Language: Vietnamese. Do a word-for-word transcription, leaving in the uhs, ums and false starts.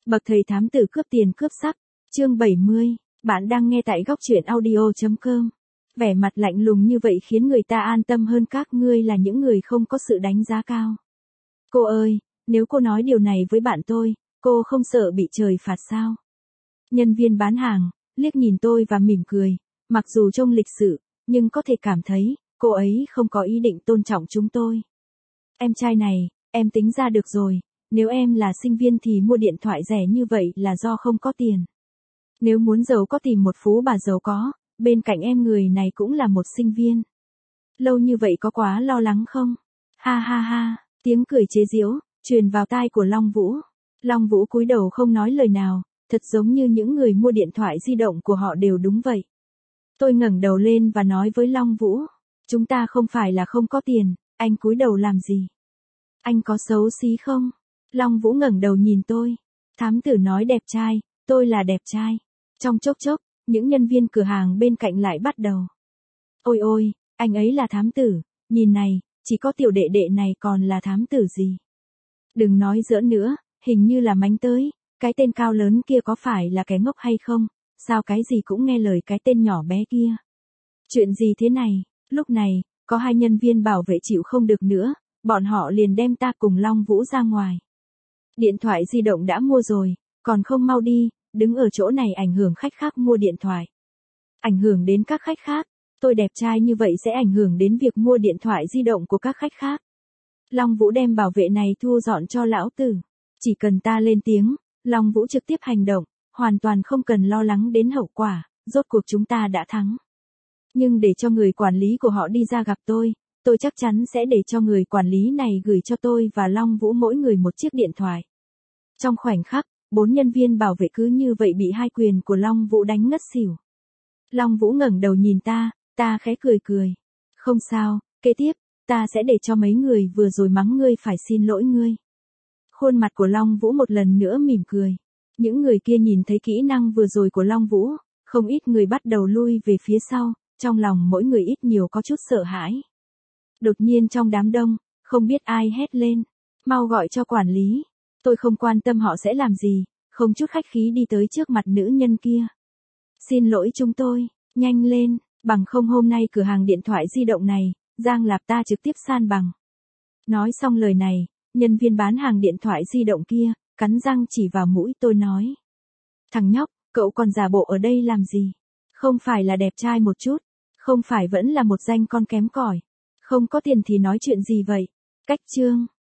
Bậc thầy thám tử cướp tiền cướp sắc, chương bảy mươi, bạn đang nghe tại góc truyện audio chấm com. Vẻ mặt lạnh lùng như vậy khiến người ta an tâm hơn các ngươi là những người không có sự đánh giá cao. Cô ơi, nếu cô nói điều này với bạn tôi, cô không sợ bị trời phạt sao? Nhân viên bán hàng, liếc nhìn tôi và mỉm cười, mặc dù trông lịch sự, nhưng có thể cảm thấy, cô ấy không có ý định tôn trọng chúng tôi. Em trai này, em tính ra được rồi, nếu em là sinh viên thì mua điện thoại rẻ như vậy là do không có tiền. Nếu muốn giàu có tìm một phú bà giàu có, bên cạnh em người này cũng là một sinh viên. Lâu như vậy có quá lo lắng không? Ha ha ha, tiếng cười chế giễu, truyền vào tai của Long Vũ. Long Vũ cúi đầu không nói lời nào, thật giống như những người mua điện thoại di động của họ đều đúng vậy. Tôi ngẩng đầu lên và nói với Long Vũ, chúng ta không phải là không có tiền, anh cúi đầu làm gì? Anh có xấu xí không? Long Vũ ngẩng đầu nhìn tôi. Thám tử nói đẹp trai, tôi là đẹp trai. Trong chốc chốc, những nhân viên cửa hàng bên cạnh lại bắt đầu. Ôi ôi, anh ấy là thám tử, nhìn này, chỉ có tiểu đệ đệ này còn là thám tử gì? Đừng nói giỡn nữa, hình như là mánh tới, cái tên cao lớn kia có phải là kẻ ngốc hay không? Sao cái gì cũng nghe lời cái tên nhỏ bé kia? Chuyện gì thế này? Lúc này, có hai nhân viên bảo vệ chịu không được nữa, bọn họ liền đem ta cùng Long Vũ ra ngoài. Điện thoại di động đã mua rồi, còn không mau đi, đứng ở chỗ này ảnh hưởng khách khác mua điện thoại. Ảnh hưởng đến các khách khác, tôi đẹp trai như vậy sẽ ảnh hưởng đến việc mua điện thoại di động của các khách khác. Long Vũ đem bảo vệ này thu dọn cho lão tử. Chỉ cần ta lên tiếng, Long Vũ trực tiếp hành động, hoàn toàn không cần lo lắng đến hậu quả, rốt cuộc chúng ta đã thắng. Nhưng để cho người quản lý của họ đi ra gặp tôi, tôi chắc chắn sẽ để cho người quản lý này gửi cho tôi và Long Vũ mỗi người một chiếc điện thoại. Trong khoảnh khắc, bốn nhân viên bảo vệ cứ như vậy bị hai quyền của Long Vũ đánh ngất xỉu. Long Vũ ngẩng đầu nhìn ta, ta khẽ cười cười. Không sao, kế tiếp, ta sẽ để cho mấy người vừa rồi mắng ngươi phải xin lỗi ngươi. Khuôn mặt của Long Vũ một lần nữa mỉm cười. Những người kia nhìn thấy kỹ năng vừa rồi của Long Vũ, không ít người bắt đầu lui về phía sau, trong lòng mỗi người ít nhiều có chút sợ hãi. Đột nhiên trong đám đông, không biết ai hét lên, mau gọi cho quản lý. Tôi không quan tâm họ sẽ làm gì, không chút khách khí đi tới trước mặt nữ nhân kia. Xin lỗi chúng tôi, nhanh lên, bằng không hôm nay cửa hàng điện thoại di động này, Giang Lạp ta trực tiếp san bằng. Nói xong lời này, nhân viên bán hàng điện thoại di động kia, cắn răng chỉ vào mũi tôi nói. Thằng nhóc, cậu còn giả bộ ở đây làm gì? Không phải là đẹp trai một chút, không phải vẫn là một danh con kém cỏi, không có tiền thì nói chuyện gì vậy? Cách chương.